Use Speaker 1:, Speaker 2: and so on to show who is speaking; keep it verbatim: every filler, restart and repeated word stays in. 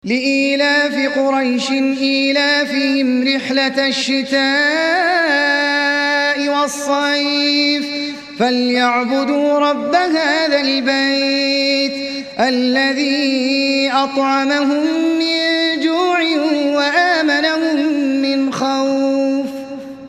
Speaker 1: لإيلاف قريش إيلافهم رحلة الشتاء والصيف فليعبدوا رب هذا البيت الذي أطعمهم من